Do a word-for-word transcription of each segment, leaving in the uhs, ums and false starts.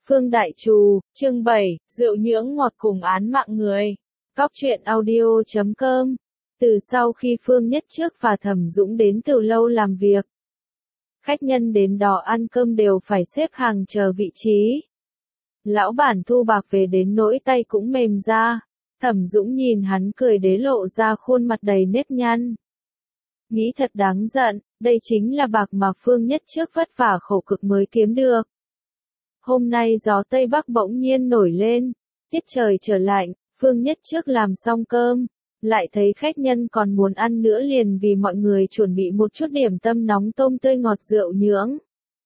Phương Đại Trù, chương bảy, rượu nhưỡng ngọt cùng án mạng người. Góc truyện audio chấm com. Từ sau khi Phương Nhất Trước và Thẩm Dũng đến từ lâu làm việc, khách nhân đến đó ăn cơm đều phải xếp hàng chờ vị trí. Lão bản thu bạc về đến nỗi tay cũng mềm ra. Thẩm Dũng nhìn hắn cười đế lộ ra khuôn mặt đầy nếp nhăn. Nghĩ thật đáng giận, đây chính là bạc mà Phương Nhất Trước vất vả khổ cực mới kiếm được. Hôm nay gió Tây Bắc bỗng nhiên nổi lên, tiết trời trở lạnh, Phương Nhất Trước làm xong cơm, lại thấy khách nhân còn muốn ăn nữa liền vì mọi người chuẩn bị một chút điểm tâm nóng tôm tươi ngọt rượu nhưỡng.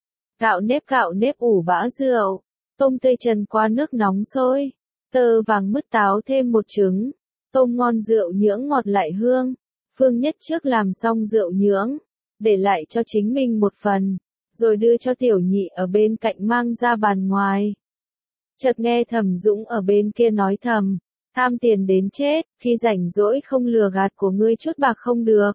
Gạo nếp gạo nếp ủ bã rượu, tôm tươi trần qua nước nóng sôi, tơ vàng mứt táo thêm một trứng, tôm ngon rượu nhưỡng ngọt lại hương. Phương Nhất Trước làm xong rượu nhưỡng, để lại cho chính mình một phần, rồi đưa cho tiểu nhị ở bên cạnh mang ra bàn ngoài. Chợt nghe Thẩm Dũng ở bên kia nói thầm, tham tiền đến chết, khi rảnh rỗi không lừa gạt của ngươi chút bạc không được.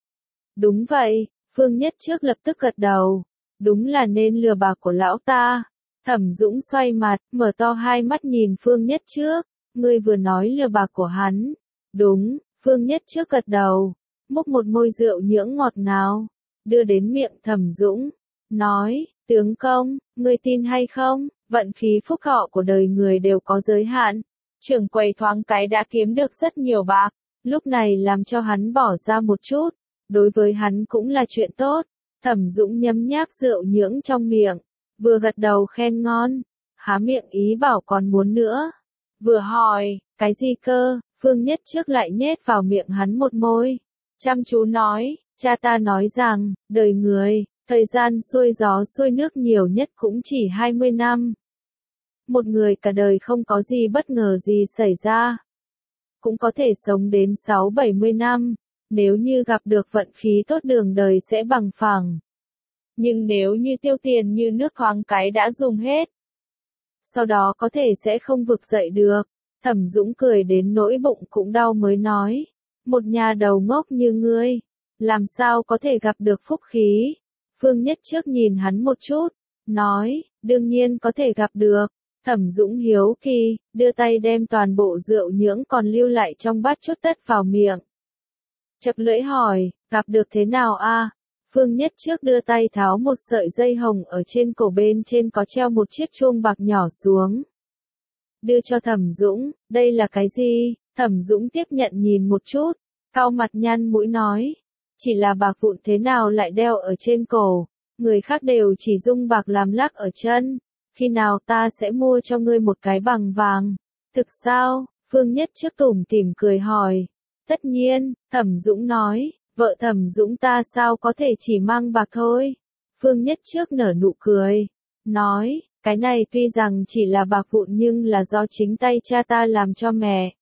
Đúng vậy, Phương Nhất Trước lập tức gật đầu, đúng là nên lừa bạc của lão ta. Thẩm Dũng xoay mặt, mở to hai mắt nhìn Phương Nhất Trước, ngươi vừa nói lừa bạc của hắn. Đúng, Phương Nhất Trước gật đầu, múc một môi rượu nhưỡng ngọt ngào, đưa đến miệng Thẩm Dũng. Nói, tướng công, ngươi tin hay không, vận khí phúc thọ của đời người đều có giới hạn. Trưởng quầy thoáng cái đã kiếm được rất nhiều bạc, lúc này làm cho hắn bỏ ra một chút, đối với hắn cũng là chuyện tốt. Thẩm Dũng nhấm nháp rượu nhưỡng trong miệng, vừa gật đầu khen ngon, há miệng ý bảo còn muốn nữa. Vừa hỏi, cái gì cơ, Phương Nhất Trước lại nhét vào miệng hắn một môi. Chăm chú nói, cha ta nói rằng, đời người, thời gian xuôi gió xuôi nước nhiều nhất cũng chỉ hai mươi năm. Một người cả đời không có gì bất ngờ gì xảy ra, cũng có thể sống đến sáu bảy mươi năm, nếu như gặp được vận khí tốt đường đời sẽ bằng phẳng. Nhưng nếu như tiêu tiền như nước thoáng cái đã dùng hết, sau đó có thể sẽ không vực dậy được. Thẩm Dũng cười đến nỗi bụng cũng đau mới nói, một nhà đầu ngốc như ngươi, làm sao có thể gặp được phúc khí. Phương Nhất Trước nhìn hắn một chút, nói, đương nhiên có thể gặp được. Thẩm Dũng hiếu kỳ, đưa tay đem toàn bộ rượu nhưỡng còn lưu lại trong bát chút tất vào miệng. Chật lưỡi hỏi, gặp được thế nào a? Phương Nhất Trước đưa tay tháo một sợi dây hồng ở trên cổ bên trên có treo một chiếc chuông bạc nhỏ xuống. Đưa cho Thẩm Dũng, đây là cái gì? Thẩm Dũng tiếp nhận nhìn một chút, cau mặt nhăn mũi nói, chỉ là bạc vụn thế nào lại đeo ở trên cổ, người khác đều chỉ dung bạc làm lắc ở chân, khi nào ta sẽ mua cho ngươi một cái bằng vàng. Thực sao? Phương Nhất Trước tủm tỉm cười hỏi. Tất nhiên, Thẩm Dũng nói, vợ Thẩm Dũng ta sao có thể chỉ mang bạc thôi. Phương Nhất Trước nở nụ cười, nói, cái này tuy rằng chỉ là bạc vụn nhưng là do chính tay cha ta làm cho mẹ.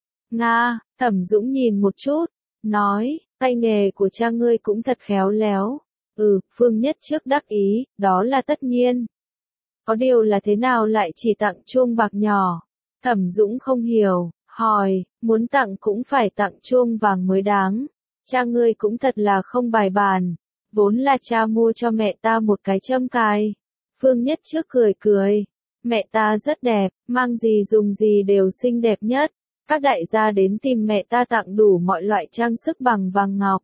Nga, Thẩm Dũng nhìn một chút, nói, tay nghề của cha ngươi cũng thật khéo léo. Ừ, Phương Nhất Trước đắc ý, đó là tất nhiên. Có điều là thế nào lại chỉ tặng chuông bạc nhỏ? Thẩm Dũng không hiểu, hỏi, muốn tặng cũng phải tặng chuông vàng mới đáng. Cha ngươi cũng thật là không bài bản, vốn là cha mua cho mẹ ta một cái châm cài. Phương Nhất Trước cười cười, mẹ ta rất đẹp, mang gì dùng gì đều xinh đẹp nhất. Các đại gia đến tìm mẹ ta tặng đủ mọi loại trang sức bằng vàng ngọc.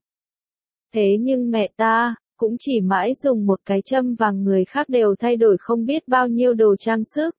Thế nhưng mẹ ta cũng chỉ mãi dùng một cái châm vàng, người khác đều thay đổi không biết bao nhiêu đồ trang sức.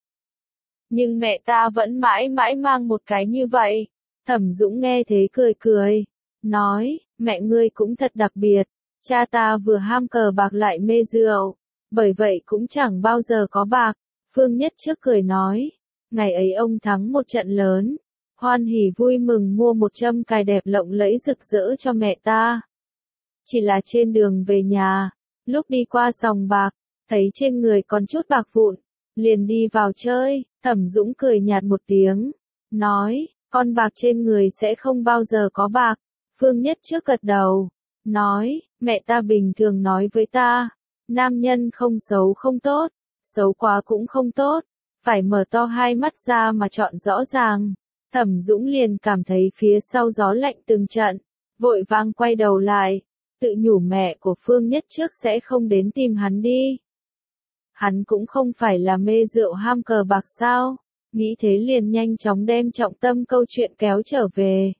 Nhưng mẹ ta vẫn mãi mãi mang một cái như vậy. Thẩm Dũng nghe thế cười cười, nói, mẹ ngươi cũng thật đặc biệt, cha ta vừa ham cờ bạc lại mê rượu, bởi vậy cũng chẳng bao giờ có bạc. Phương Nhất Trước cười nói, ngày ấy ông thắng một trận lớn, hoan hỉ vui mừng mua một châm cài đẹp lộng lẫy rực rỡ cho mẹ ta. Chỉ là trên đường về nhà, lúc đi qua sòng bạc, thấy trên người còn chút bạc vụn, liền đi vào chơi. Thẩm Dũng cười nhạt một tiếng, nói, con bạc trên người sẽ không bao giờ có bạc. Phương Nhất Trước gật đầu, nói, mẹ ta bình thường nói với ta, nam nhân không xấu không tốt, xấu quá cũng không tốt, phải mở to hai mắt ra mà chọn rõ ràng. Thẩm Dũng liền cảm thấy phía sau gió lạnh từng trận, vội vang quay đầu lại, tự nhủ mẹ của Phương Nhất Trước sẽ không đến tìm hắn đi. Hắn cũng không phải là mê rượu ham cờ bạc sao, nghĩ thế liền nhanh chóng đem trọng tâm câu chuyện kéo trở về.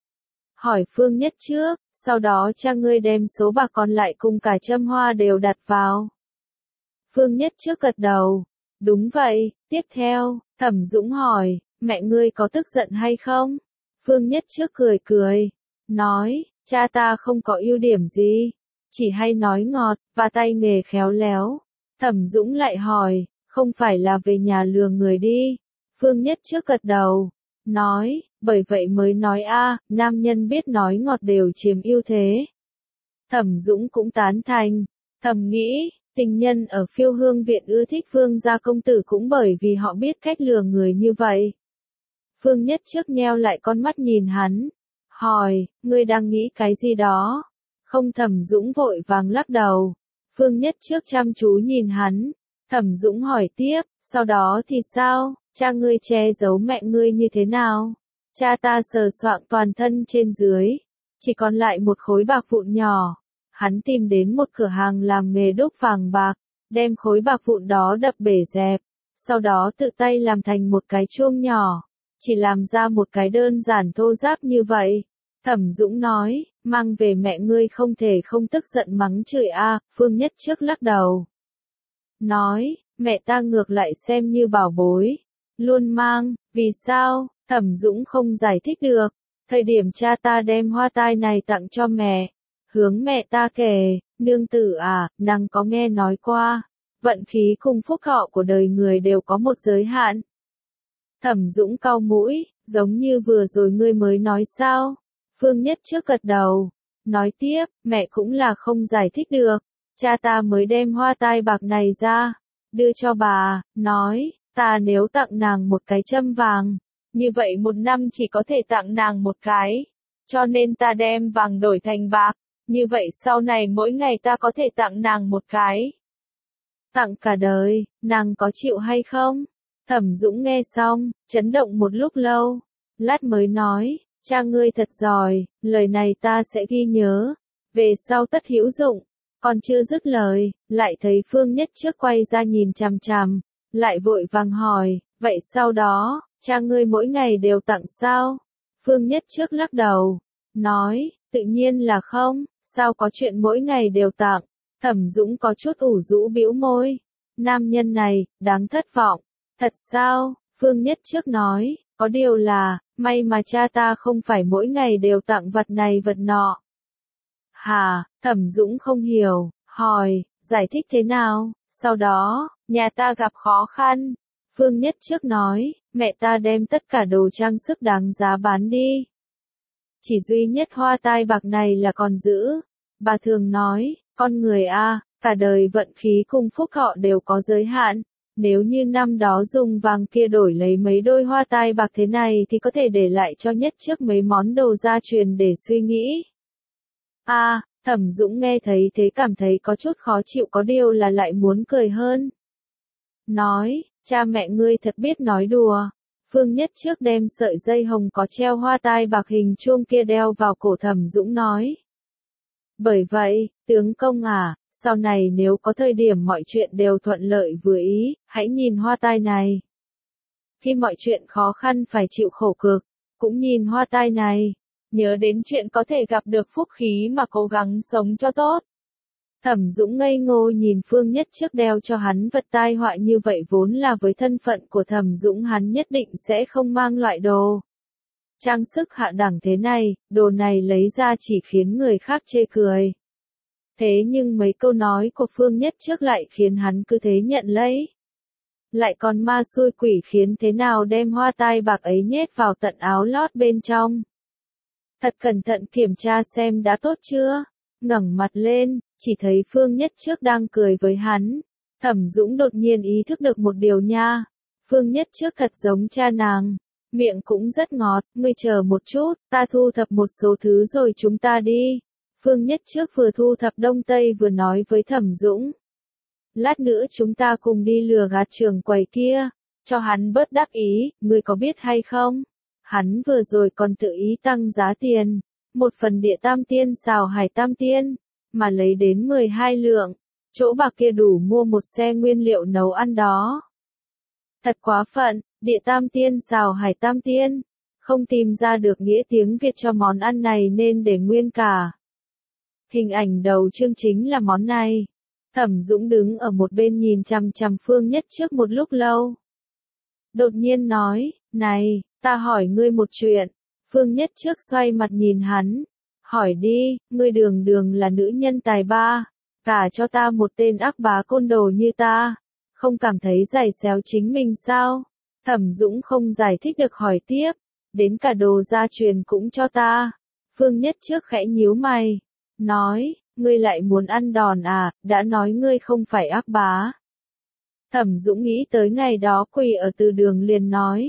Hỏi Phương Nhất trước, sau đó cha ngươi đem số bạc còn lại cùng cả châm hoa đều đặt vào. Phương Nhất trước gật đầu. Đúng vậy, tiếp theo, Thẩm Dũng hỏi, mẹ ngươi có tức giận hay không? Phương Nhất trước cười cười, nói, cha ta không có ưu điểm gì, chỉ hay nói ngọt, và tay nghề khéo léo. Thẩm Dũng lại hỏi, không phải là về nhà lừa người đi. Phương Nhất trước gật đầu, nói, bởi vậy mới nói a, nam nhân biết nói ngọt đều chiếm ưu thế. Thẩm Dũng cũng tán thành, thầm nghĩ, tình nhân ở Phiêu Hương viện ưa thích Phương gia công tử cũng bởi vì họ biết cách lừa người như vậy. Phương Nhất trước nheo lại con mắt nhìn hắn, hỏi, ngươi đang nghĩ cái gì đó? Không. Thẩm Dũng vội vàng lắc đầu. Phương Nhất trước chăm chú nhìn hắn, Thẩm Dũng hỏi tiếp, sau đó thì sao, cha ngươi che giấu mẹ ngươi như thế nào? Cha ta sờ soạng toàn thân trên dưới, chỉ còn lại một khối bạc vụn nhỏ. Hắn tìm đến một cửa hàng làm nghề đúc vàng bạc, đem khối bạc vụn đó đập bể dẹp, sau đó tự tay làm thành một cái chuông nhỏ, chỉ làm ra một cái đơn giản thô ráp như vậy. Thẩm Dũng nói, mang về mẹ ngươi không thể không tức giận mắng chửi a. Phương Nhất trước lắc đầu, nói, mẹ ta ngược lại xem như bảo bối, luôn mang. Vì sao? Thẩm Dũng không giải thích được. Thời điểm cha ta đem hoa tai này tặng cho mẹ, hướng mẹ ta kể, nương tử à, nàng có nghe nói qua, vận khí cùng phúc thọ của đời người đều có một giới hạn. Thẩm Dũng cau mũi, giống như vừa rồi ngươi mới nói sao? Phương Nhất trước gật đầu, nói tiếp, mẹ cũng là không giải thích được, cha ta mới đem hoa tai bạc này ra, đưa cho bà, nói, ta nếu tặng nàng một cái châm vàng, như vậy một năm chỉ có thể tặng nàng một cái, cho nên ta đem vàng đổi thành bạc, như vậy sau này mỗi ngày ta có thể tặng nàng một cái. Tặng cả đời, nàng có chịu hay không? Thẩm Dũng nghe xong, chấn động một lúc lâu, lát mới nói, cha ngươi thật giỏi, lời này ta sẽ ghi nhớ, về sau tất hữu dụng. Còn chưa dứt lời, lại thấy Phương Nhất trước quay ra nhìn chằm chằm, lại vội vàng hỏi, vậy sau đó, cha ngươi mỗi ngày đều tặng sao? Phương Nhất trước lắc đầu, nói, tự nhiên là không, sao có chuyện mỗi ngày đều tặng. Thẩm Dũng có chút ủ rũ bĩu môi, nam nhân này, đáng thất vọng. Thật sao? Phương Nhất trước nói, có điều là, may mà cha ta không phải mỗi ngày đều tặng vật này vật nọ. Hà, Thẩm Dũng không hiểu, hỏi, giải thích thế nào? Sau đó, nhà ta gặp khó khăn. Phương Nhất trước nói, mẹ ta đem tất cả đồ trang sức đáng giá bán đi. Chỉ duy nhất hoa tai bạc này là còn giữ. Bà thường nói, con người a, cả đời vận khí cùng phúc thọ đều có giới hạn. Nếu như năm đó dùng vàng kia đổi lấy mấy đôi hoa tai bạc thế này thì có thể để lại cho Nhất trước mấy món đồ gia truyền để suy nghĩ. A, Thẩm Dũng nghe thấy thế cảm thấy có chút khó chịu, có điều là lại muốn cười hơn. Nói, cha mẹ ngươi thật biết nói đùa. Phương Nhất trước đem sợi dây hồng có treo hoa tai bạc hình chuông kia đeo vào cổ Thẩm Dũng nói. Bởi vậy, tướng công à, sau này nếu có thời điểm mọi chuyện đều thuận lợi vừa ý, hãy nhìn hoa tai này. Khi mọi chuyện khó khăn phải chịu khổ cực, cũng nhìn hoa tai này. Nhớ đến chuyện có thể gặp được phúc khí mà cố gắng sống cho tốt. Thẩm Dũng ngây ngô nhìn Phương Nhất trước đeo cho hắn vật tai họa như vậy, vốn là với thân phận của Thẩm Dũng hắn nhất định sẽ không mang loại đồ trang sức hạ đẳng thế này, đồ này lấy ra chỉ khiến người khác chê cười. Thế nhưng mấy câu nói của Phương Nhất trước lại khiến hắn cứ thế nhận lấy. Lại còn ma xui quỷ khiến thế nào đem hoa tai bạc ấy nhét vào tận áo lót bên trong. Thật cẩn thận kiểm tra xem đã tốt chưa. Ngẩng mặt lên, chỉ thấy Phương Nhất trước đang cười với hắn. Thẩm Dũng đột nhiên ý thức được một điều nha. Phương Nhất trước thật giống cha nàng. Miệng cũng rất ngọt, ngươi chờ một chút, ta thu thập một số thứ rồi chúng ta đi. Phương Nhất trước vừa thu thập đông tây vừa nói với Thẩm Dũng. Lát nữa chúng ta cùng đi lừa gạt trưởng quầy kia, cho hắn bớt đắc ý, ngươi có biết hay không? Hắn vừa rồi còn tự ý tăng giá tiền, một phần địa tam tiên xào hải tam tiên, mà lấy đến mười hai lượng. chỗ bạc kia đủ mua một xe nguyên liệu nấu ăn đó. Thật quá phận, địa tam tiên xào hải tam tiên. Không tìm ra được nghĩa tiếng Việt cho món ăn này nên để nguyên cả. Hình ảnh đầu chương chính là món này. Thẩm Dũng đứng ở một bên nhìn chằm chằm Phương Nhất Trước một lúc lâu. Đột nhiên nói, này, ta hỏi ngươi một chuyện. Phương Nhất Trước xoay mặt nhìn hắn. Hỏi đi, ngươi đường đường là nữ nhân tài ba. Cả cho ta một tên ác bá côn đồ như ta. Không cảm thấy giày xéo chính mình sao? Thẩm Dũng không giải thích được hỏi tiếp. Đến cả đồ gia truyền cũng cho ta. Phương Nhất Trước khẽ nhíu mày. Nói, ngươi lại muốn ăn đòn à, đã nói ngươi không phải ác bá. Thẩm Dũng nghĩ tới ngày đó quỳ ở từ đường liền nói.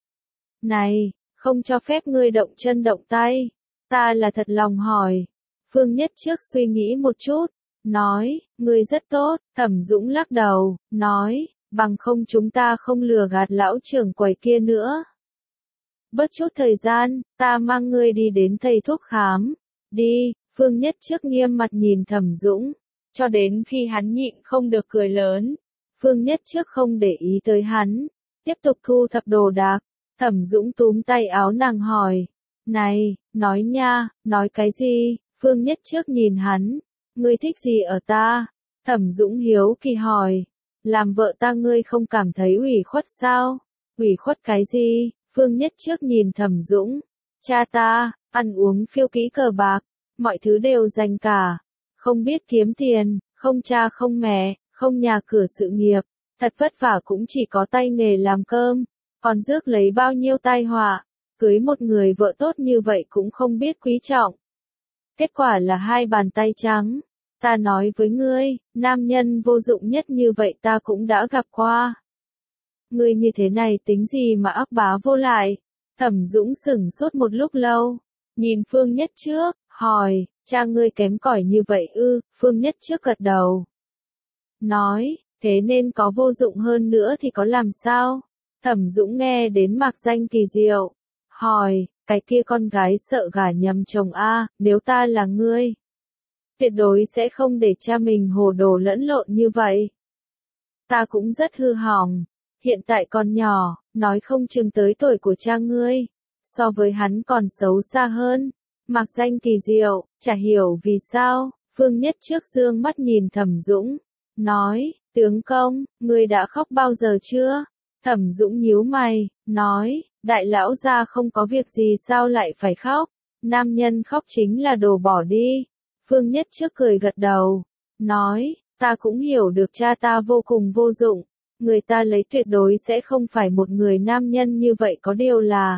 Này, không cho phép ngươi động chân động tay. Ta là thật lòng hỏi. Phương Nhất Trước suy nghĩ một chút. Nói, ngươi rất tốt. Thẩm Dũng lắc đầu, nói, bằng không chúng ta không lừa gạt lão trưởng quầy kia nữa. Bớt chút thời gian, ta mang ngươi đi đến thầy thuốc khám. Đi, Phương Nhất Trước nghiêm mặt nhìn Thẩm Dũng, cho đến khi hắn nhịn không được cười lớn. Phương Nhất Trước không để ý tới hắn, tiếp tục thu thập đồ đạc. Thẩm Dũng túm tay áo nàng hỏi, này, nói nha, nói cái gì? Phương Nhất Trước nhìn hắn, ngươi thích gì ở ta? Thẩm Dũng hiếu kỳ hỏi, làm vợ ta ngươi không cảm thấy ủy khuất sao? Ủy khuất cái gì? Phương Nhất Trước nhìn Thẩm Dũng, cha ta, ăn uống phiêu kỹ cờ bạc, mọi thứ đều dành cả, không biết kiếm tiền, không cha không mẹ, không nhà cửa sự nghiệp, thật vất vả cũng chỉ có tay nghề làm cơm, còn rước lấy bao nhiêu tai họa, cưới một người vợ tốt như vậy cũng không biết quý trọng. Kết quả là hai bàn tay trắng. Ta nói với ngươi, nam nhân vô dụng nhất như vậy ta cũng đã gặp qua. Ngươi như thế này tính gì mà ác bá vô lại? Thẩm Dũng sững sốt một lúc lâu, nhìn Phương Nhất Trước, hỏi, cha ngươi kém cỏi như vậy ư? Phương Nhất Trước gật đầu. Nói, thế nên có vô dụng hơn nữa thì có làm sao? Thẩm Dũng nghe đến mạc danh kỳ diệu, hỏi, cái kia con gái sợ gả nhầm chồng a, nếu ta là ngươi, tuyệt đối sẽ không để cha mình hồ đồ lẫn lộn như vậy. Ta cũng rất hư hỏng, hiện tại còn nhỏ, nói không chừng tới tuổi của cha ngươi, so với hắn còn xấu xa hơn. Mạc danh kỳ diệu, chả hiểu vì sao, Phương Nhất Trước dương mắt nhìn Thẩm Dũng, nói, tướng công, ngươi đã khóc bao giờ chưa? Thẩm Dũng nhíu mày, nói, đại lão gia không có việc gì sao lại phải khóc, nam nhân khóc chính là đồ bỏ đi. Phương Nhất Trước cười gật đầu, nói, ta cũng hiểu được cha ta vô cùng vô dụng, người ta lấy tuyệt đối sẽ không phải một người nam nhân như vậy, có điều là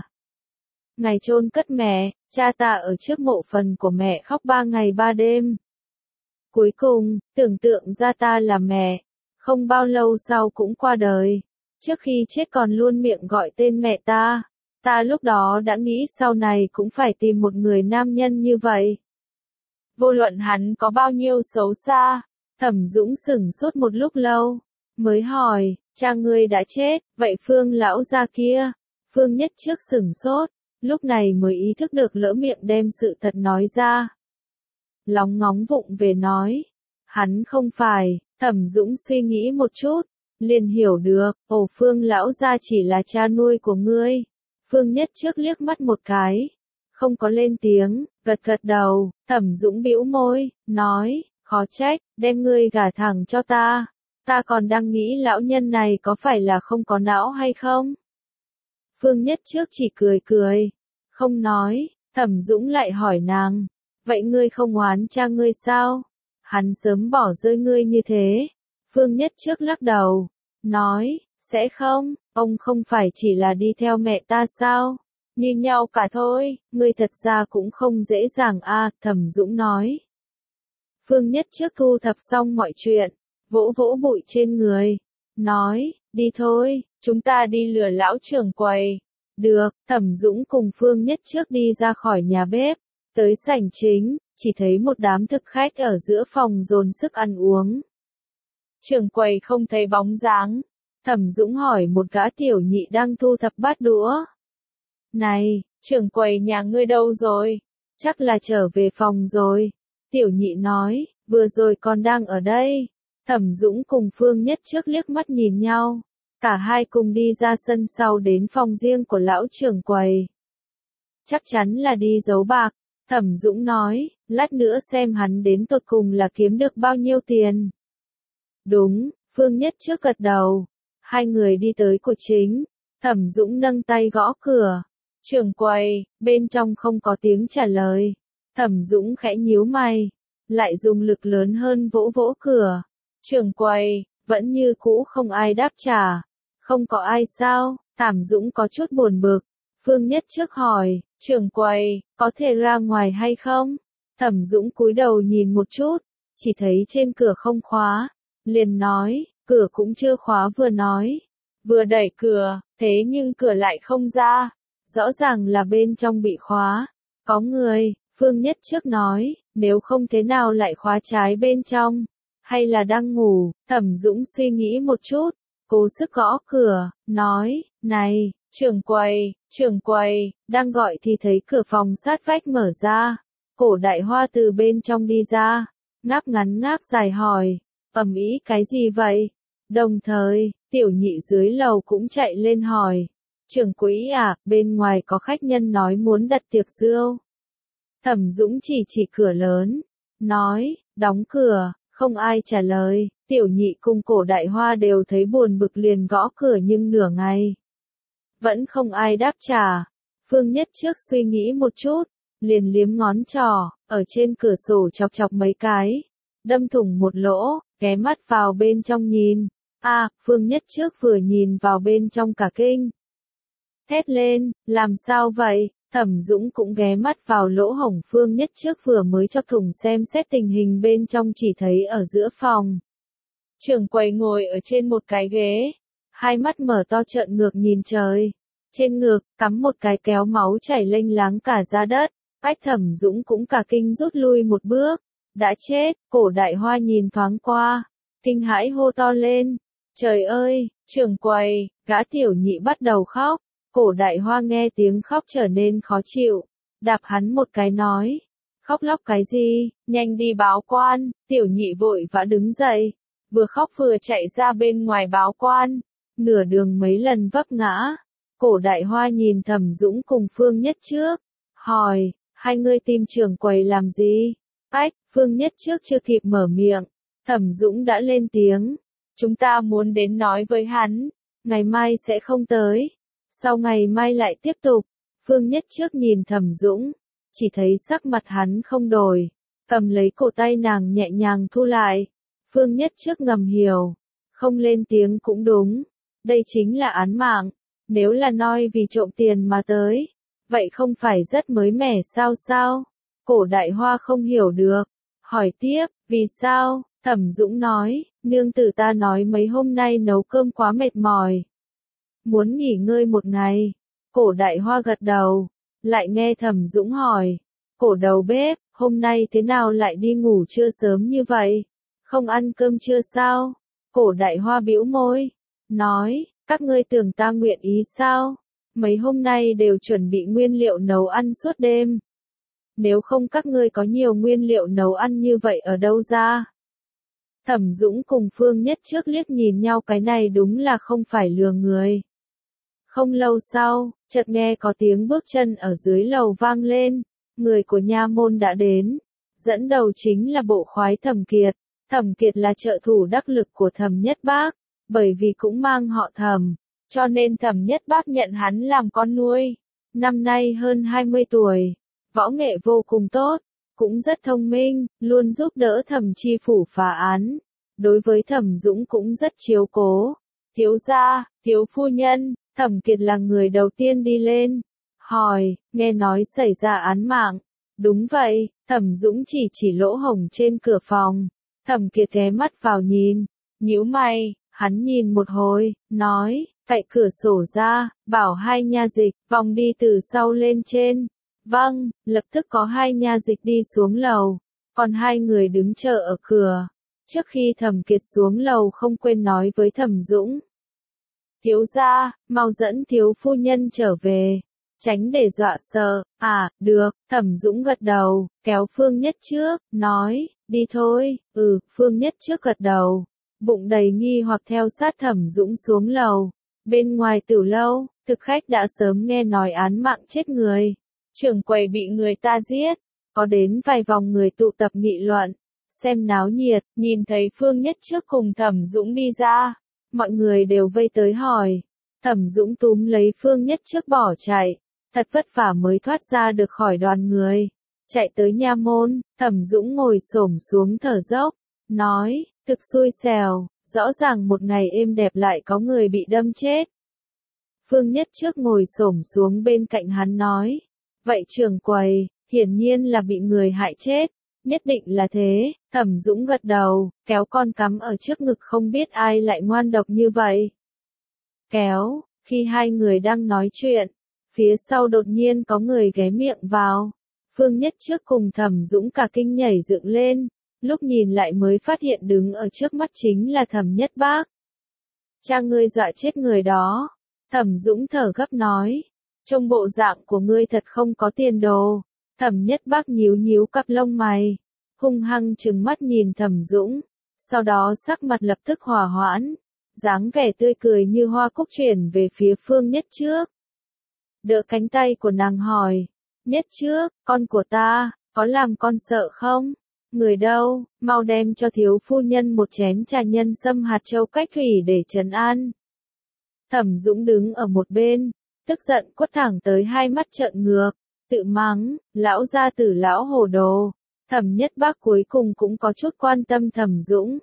ngày chôn cất mẹ, cha ta ở trước mộ phần của mẹ khóc ba ngày ba đêm. Cuối cùng, tưởng tượng ra ta là mẹ, không bao lâu sau cũng qua đời. Trước khi chết còn luôn miệng gọi tên mẹ ta. Ta lúc đó đã nghĩ sau này cũng phải tìm một người nam nhân như vậy. Vô luận hắn có bao nhiêu xấu xa, Thẩm Dũng sững sốt một lúc lâu, mới hỏi, cha ngươi đã chết, vậy Phương lão gia kia? Phương Nhất Trước sững sốt, lúc này mới ý thức được lỡ miệng đem sự thật nói ra. Lóng ngóng vụng về nói, hắn không phải. Thẩm Dũng suy nghĩ một chút, liền hiểu được, ồ, Phương lão gia chỉ là cha nuôi của ngươi. Phương Nhất Trước liếc mắt một cái, không có lên tiếng, gật gật đầu. Thẩm Dũng bĩu môi, nói, khó trách, đem ngươi gả thẳng cho ta. Ta còn đang nghĩ lão nhân này có phải là không có não hay không? Phương Nhất Trước chỉ cười cười, không nói. Thẩm Dũng lại hỏi nàng, vậy ngươi không oán cha ngươi sao? Hắn sớm bỏ rơi ngươi như thế. Phương Nhất Trước lắc đầu, nói, sẽ không, ông không phải chỉ là đi theo mẹ ta sao? Như nhau cả thôi, ngươi thật ra cũng không dễ dàng a, Thẩm Dũng nói. Phương Nhất Trước thu thập xong mọi chuyện, vỗ vỗ bụi trên người, nói, đi thôi, chúng ta đi lừa lão trưởng quầy. Được, Thẩm Dũng cùng Phương Nhất Trước đi ra khỏi nhà bếp, tới sảnh chính, chỉ thấy một đám thực khách ở giữa phòng dồn sức ăn uống. Trưởng quầy không thấy bóng dáng, Thẩm Dũng hỏi một gã tiểu nhị đang thu thập bát đũa. Này, trưởng quầy nhà ngươi đâu rồi? Chắc là trở về phòng rồi. Tiểu nhị nói, vừa rồi còn đang ở đây. Thẩm Dũng cùng Phương Nhất Trước liếc mắt nhìn nhau. Cả hai cùng đi ra sân sau đến phòng riêng của lão trưởng quầy. Chắc chắn là đi giấu bạc. Thẩm Dũng nói, lát nữa xem hắn đến tột cùng là kiếm được bao nhiêu tiền. Đúng, Phương Nhất Trước gật đầu. Hai người đi tới cửa chính. Thẩm Dũng nâng tay gõ cửa. Trưởng quầy, bên trong không có tiếng trả lời. Thẩm Dũng khẽ nhíu mày. Lại dùng lực lớn hơn vỗ vỗ cửa. Trưởng quầy, vẫn như cũ không ai đáp trả. Không có ai sao? Thẩm Dũng có chút buồn bực. Phương Nhất Trước hỏi, trưởng quầy, có thể ra ngoài hay không? Thẩm Dũng cúi đầu nhìn một chút, chỉ thấy trên cửa không khóa. Liền nói, cửa cũng chưa khóa vừa nói. Vừa đẩy cửa, thế nhưng cửa lại không ra. Rõ ràng là bên trong bị khóa. Có người, Phương Nhất Trước nói, nếu không thế nào lại khóa trái bên trong. Hay là đang ngủ? Thẩm Dũng suy nghĩ một chút, cố sức gõ cửa, nói, này, trưởng quầy, trưởng quầy, đang gọi thì thấy cửa phòng sát vách mở ra. Cổ Đại Hoa từ bên trong đi ra, ngáp ngắn ngáp dài hỏi, ầm ĩ cái gì vậy? Đồng thời, tiểu nhị dưới lầu cũng chạy lên hỏi, trưởng quỹ à, bên ngoài có khách nhân nói muốn đặt tiệc rượu. Thẩm Dũng chỉ chỉ cửa lớn, nói, đóng cửa, không ai trả lời. Tiểu nhị cùng Cổ Đại Hoa đều thấy buồn bực liền gõ cửa nhưng nửa ngày. Vẫn không ai đáp trả. Phương Nhất Trước suy nghĩ một chút, liền liếm ngón trỏ, ở trên cửa sổ chọc chọc mấy cái. Đâm thủng một lỗ, ghé mắt vào bên trong nhìn. À, Phương Nhất Trước vừa nhìn vào bên trong cả kinh. Thét lên, làm sao vậy? Thẩm Dũng cũng ghé mắt vào lỗ hổng Phương Nhất Trước vừa mới chọc thủng xem xét tình hình bên trong chỉ thấy ở giữa phòng. Trưởng quầy ngồi ở trên một cái ghế, hai mắt mở to trợn ngược nhìn trời. Trên ngực, cắm một cái kéo máu chảy lênh láng cả ra đất. Ách Thẩm Dũng cũng cả kinh rút lui một bước. Đã chết, Cổ Đại Hoa nhìn thoáng qua. Kinh hãi hô to lên. Trời ơi, trưởng quầy, gã tiểu nhị bắt đầu khóc. Cổ Đại Hoa nghe tiếng khóc trở nên khó chịu. Đạp hắn một cái nói. Khóc lóc cái gì, nhanh đi báo quan. Tiểu nhị vội vã đứng dậy. Vừa khóc vừa chạy ra bên ngoài báo quan. Nửa đường mấy lần vấp ngã. Cổ Đại Hoa nhìn Thẩm Dũng cùng Phương Nhất Trước. Hỏi, hai người tìm trưởng quầy làm gì? Ách, Phương Nhất Trước chưa kịp mở miệng. Thẩm Dũng đã lên tiếng. Chúng ta muốn đến nói với hắn. Ngày mai sẽ không tới. Sau ngày mai lại tiếp tục. Phương Nhất Trước nhìn Thẩm Dũng. Chỉ thấy sắc mặt hắn không đổi. Cầm lấy cổ tay nàng nhẹ nhàng thu lại. Phương Nhất Trước ngầm hiểu. Không lên tiếng cũng đúng. Đây chính là án mạng. Nếu là nói vì trộm tiền mà tới. Vậy không phải rất mới mẻ sao sao? Cổ Đại Hoa không hiểu được. Hỏi tiếp, vì sao? Thẩm Dũng nói, nương tử ta nói mấy hôm nay nấu cơm quá mệt mỏi. Muốn nghỉ ngơi một ngày. Cổ Đại Hoa gật đầu. Lại nghe Thẩm Dũng hỏi. Cổ đầu bếp, hôm nay thế nào lại đi ngủ trưa sớm như vậy? Không ăn cơm trưa sao? Cổ Đại Hoa bĩu môi. Nói, các ngươi tưởng ta nguyện ý sao? Mấy hôm nay đều chuẩn bị nguyên liệu nấu ăn suốt đêm. Nếu không các ngươi có nhiều nguyên liệu nấu ăn như vậy ở đâu ra? Thẩm Dũng cùng Phương Nhất Trước liếc nhìn nhau, cái này đúng là không phải lừa người. Không lâu sau, chợt nghe có tiếng bước chân ở dưới lầu vang lên. Người của nha môn đã đến. Dẫn đầu chính là bộ khoái Thẩm Kiệt. Thẩm Kiệt là trợ thủ đắc lực của Thẩm Nhất Bác. Bởi vì cũng mang họ Thẩm, cho nên Thẩm Nhất Bác nhận hắn làm con nuôi. Năm nay hơn hai mươi tuổi. Võ nghệ vô cùng tốt. Cũng rất thông minh, luôn giúp đỡ Thẩm Chi phủ phá án. Đối với Thẩm Dũng cũng rất chiếu cố. Thiếu gia, thiếu phu nhân, Thẩm Kiệt là người đầu tiên đi lên. Hỏi, nghe nói xảy ra án mạng. Đúng vậy, Thẩm Dũng chỉ chỉ lỗ hổng trên cửa phòng. Thẩm Kiệt ghé mắt vào nhìn. Nhíu mày, hắn nhìn một hồi, nói, cậy cửa sổ ra, bảo hai nha dịch, vòng đi từ sau lên trên. Vâng, lập tức có hai nha dịch đi xuống lầu. Còn hai người đứng chờ ở cửa. Trước khi Thẩm Kiệt xuống lầu không quên nói với Thẩm Dũng. Thiếu gia, mau dẫn thiếu phu nhân trở về. Tránh để dọa sợ. À, được, Thẩm Dũng gật đầu, kéo Phương Nhất Trước, nói, đi thôi. Ừ, Phương Nhất Trước gật đầu. bụng đầy nghi hoặc theo sát Thẩm Dũng xuống lầu. Bên ngoài tử lâu, thực khách đã sớm nghe nói án mạng chết người. Trưởng quầy bị người ta giết, có đến vài vòng người tụ tập nghị luận, xem náo nhiệt, nhìn thấy Phương Nhất Trước cùng Thẩm Dũng đi ra, mọi người đều vây tới hỏi. Thẩm Dũng túm lấy Phương Nhất Trước bỏ chạy, thật vất vả mới thoát ra được khỏi đoàn người. Chạy tới nha môn, Thẩm Dũng ngồi xổm xuống thở dốc, nói, thực xui xẻo, rõ ràng một ngày êm đẹp lại có người bị đâm chết. Phương Nhất Trước ngồi xổm xuống bên cạnh hắn nói, vậy trưởng quầy, hiển nhiên là bị người hại chết, nhất định là thế. Thẩm Dũng gật đầu, kéo con cắm ở trước ngực, không biết ai lại ngoan độc như vậy. Kéo, khi hai người đang nói chuyện, phía sau đột nhiên có người ghé miệng vào. Phương Nhất Trước cùng Thẩm Dũng cả kinh nhảy dựng lên, lúc nhìn lại mới phát hiện đứng ở trước mắt chính là Thẩm Nhất Bác. Cha ngươi dọa chết người đó. Thẩm Dũng thở gấp nói, trông bộ dạng của ngươi thật không có tiền đồ. Thẩm Nhất Bác nhíu nhíu cặp lông mày, hung hăng trừng mắt nhìn Thẩm Dũng, sau đó sắc mặt lập tức hòa hoãn, dáng vẻ tươi cười như hoa cúc chuyển về phía Phương Nhất Trước. Đỡ cánh tay của nàng hỏi, Nhất Trước, con của ta, có làm con sợ không? Người đâu, mau đem cho thiếu phu nhân một chén trà nhân sâm hạt châu cách thủy để trấn an. Thẩm Dũng đứng ở một bên, tức giận quất thẳng tới hai mắt trợn ngược, tự mắng, lão gia tử lão hồ đồ. Thẩm Nhất Bác cuối cùng cũng có chút quan tâm Thẩm Dũng.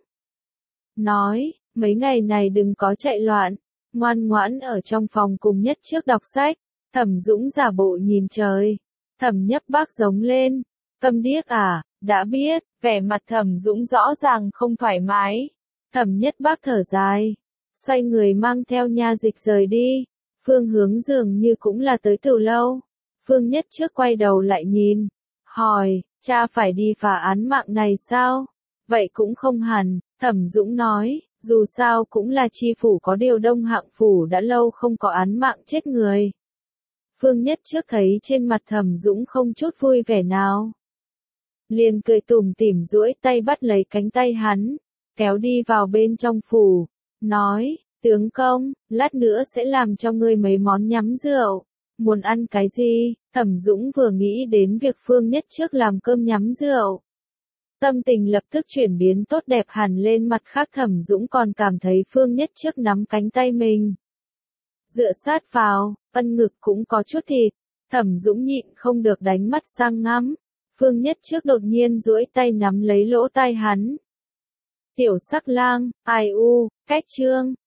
Nói, mấy ngày này đừng có chạy loạn, ngoan ngoãn ở trong phòng cùng Nhất Trước đọc sách. Thẩm Dũng giả bộ nhìn trời. Thẩm Nhất Bác giống lên, câm điếc à, đã biết. Vẻ mặt Thẩm Dũng rõ ràng không thoải mái. Thẩm Nhất Bác thở dài, xoay người mang theo nha dịch rời đi. Phương hướng dường như cũng là tới từ lâu. Phương Nhất Trước quay đầu lại nhìn, hỏi, cha phải đi phá án mạng này sao? Vậy cũng không hẳn. Thẩm Dũng nói, dù sao cũng là chi phủ, có điều Đông Hạng phủ đã lâu không có án mạng chết người. Phương Nhất Trước thấy trên mặt Thẩm Dũng không chút vui vẻ nào, liền cười tủm tỉm duỗi tay bắt lấy cánh tay hắn, kéo đi vào bên trong phủ, nói, tướng công, lát nữa sẽ làm cho ngươi mấy món nhắm rượu, muốn ăn cái gì? Thẩm Dũng vừa nghĩ đến việc Phương Nhất Trước làm cơm nhắm rượu, tâm tình lập tức chuyển biến tốt đẹp hẳn lên. Mặt khác Thẩm Dũng còn cảm thấy Phương Nhất Trước nắm cánh tay mình, dựa sát vào, ân ngực cũng có chút thịt. Thẩm Dũng nhịn không được đánh mắt sang ngắm. Phương Nhất Trước đột nhiên duỗi tay nắm lấy lỗ tai hắn. Tiểu Sắc Lang, ai u, cách chương.